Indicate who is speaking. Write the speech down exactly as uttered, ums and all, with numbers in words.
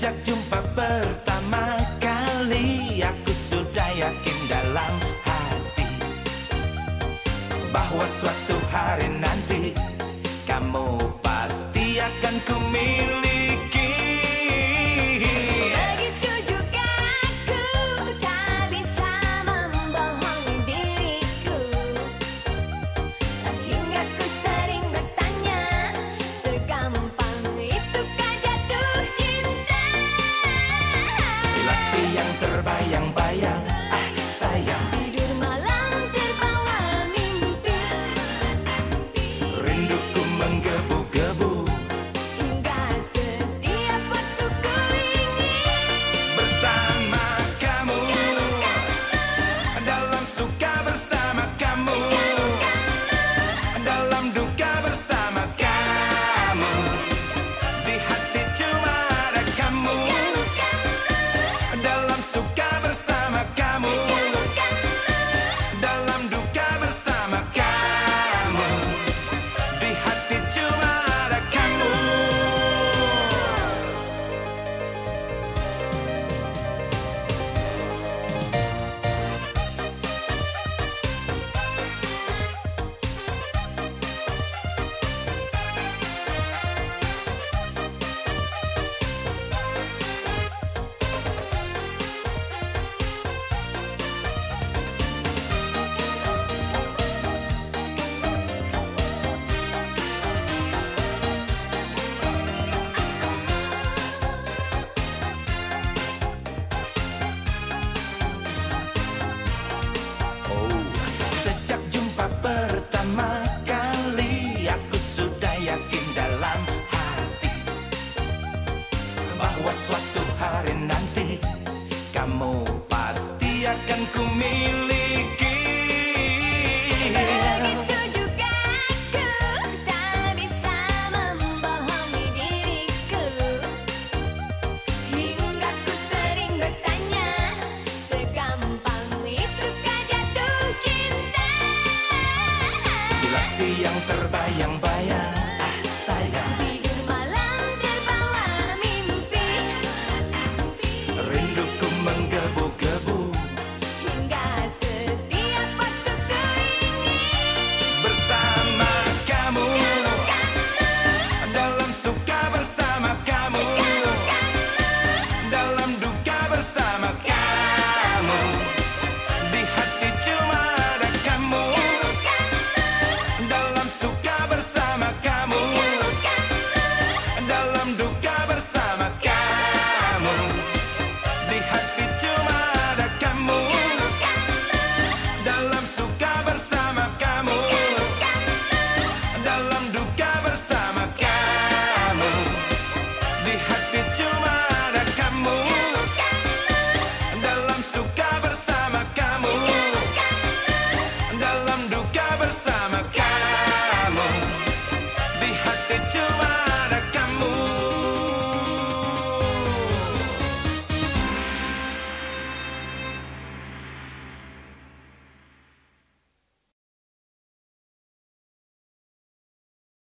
Speaker 1: Sejak jumpa pertama kali, aku sudah yakin dalam hati bahwa suatu hari nanti kamu pasti akan kumiliki.
Speaker 2: Begitu juga aku tak bisa membohongi diriku, hingga ku sering bertanya, segampang itukah jatuh cinta?
Speaker 1: Bila siang terbayang-bayang, ah sayang,
Speaker 2: Tidur malam terbawa mimpi,
Speaker 1: rinduku menggebu-gebu.
Speaker 2: hingga setiap waktu ku ingin
Speaker 1: Bersama kamu, dalam suka bersama kamu, dalam duka bersama kamu, di hati cuma ada kamu. Dalam suka bersama kamu, dalam duka bersama kamu, di hati cuma ada kamu. Sejak jumpa pertama kali, aku sudah yakin dalam hati bahwa suatu hari nanti kamu pasti akan kumiliki.
Speaker 2: Begitu juga aku tak bisa membohongi diriku, hingga ku sering bertanya, segampang itukah jatuh cinta?
Speaker 1: Bila siang terbayang-bayang,